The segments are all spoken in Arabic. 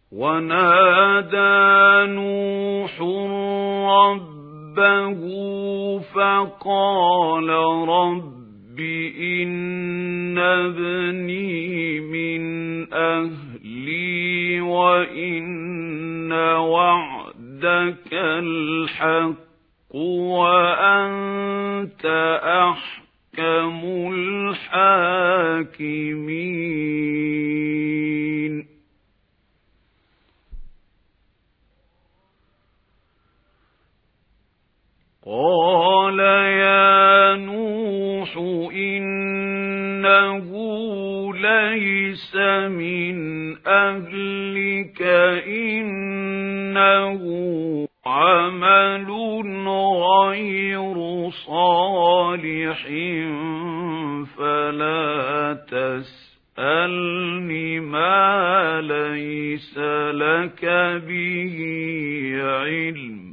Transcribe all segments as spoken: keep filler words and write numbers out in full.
ونادى نوح ربه فقال رب إن ابني من أهلي وإن وعدك الحق وأنت أحكم الحاكمين قال يا نوح إنه ليس من أهلك إنه عمل غير صالح فلا تسألني ما ليس لك به علم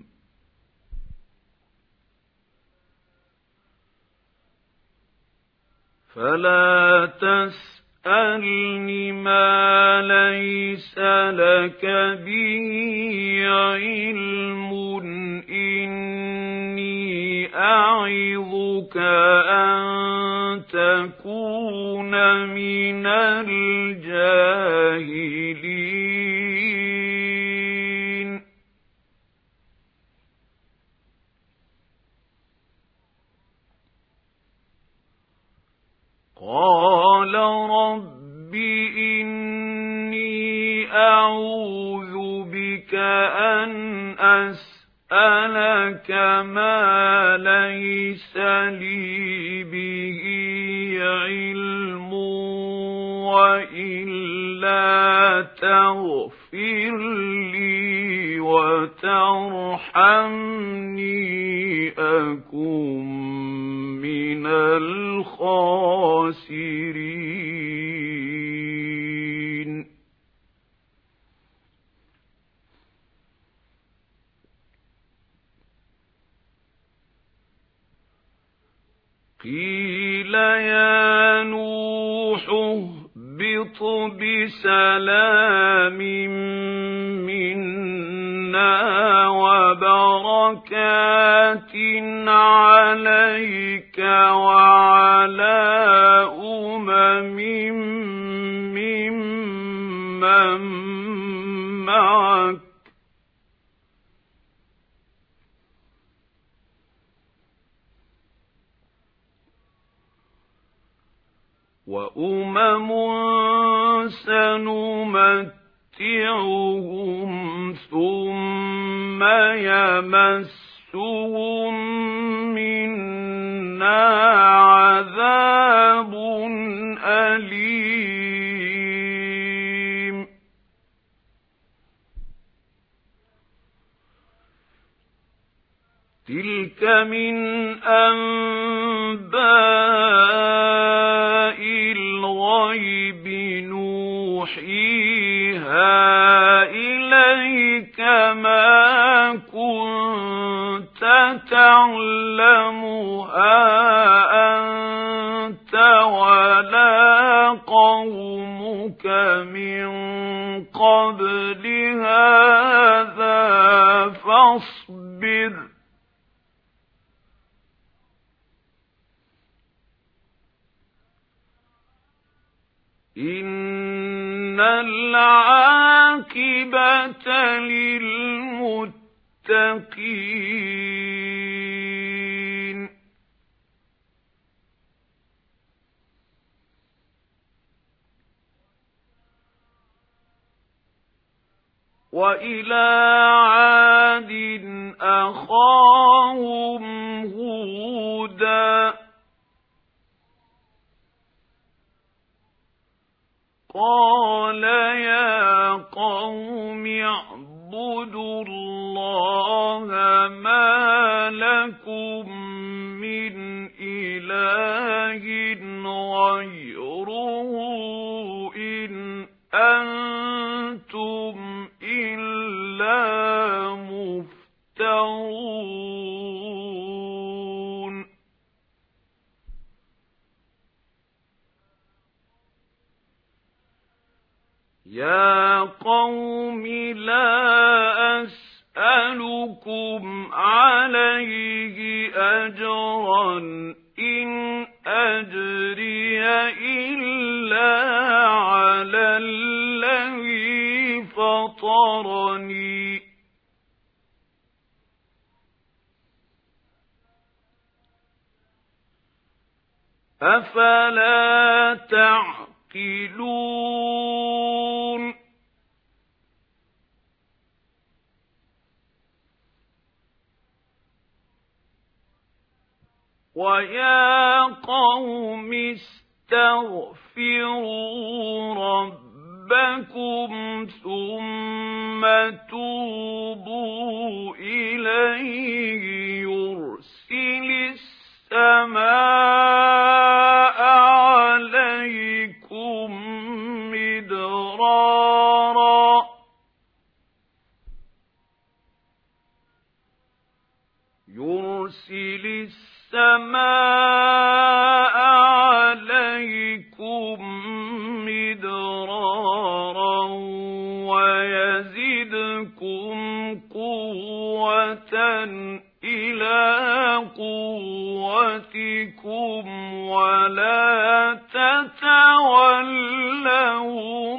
فلا تسألني ما ليس لك به علم إني أعظك أن تكون من الجاهلين قال رب إني أعوذ بك أن أسألك ما ليس لي به علم وإلا تغفر لي وترحمني أكن من الخاسرين قيل يا نوح اهبط بسلام منا وبركات عليك وعلى أمم ممن معك وأمم سنمتعهم ثم يمسهم منا عذاب أليم تلك من أنباء الغيب نوحيها إليك ما كنت تعلمها أنت ولا قومك من قبل هذا فاصبر إن العاقبة للمتقين وإلى عاد أخاهم هودا قال يا قوم اعبدوا الله ما لكم من إله غيره إن أنتم إلا مفترون يا قوم لا أسألكم عليه أجرا إن أجري إلا على الذي فطرني أفلا تعقلون ويا قوم استغفروا ربكم ثم توبوا إليه يرسل السماء عليكم مدرارا يرسل السماء عليكم مدرارا ويزدكم قوة إلى قوتكم ولا تتولوا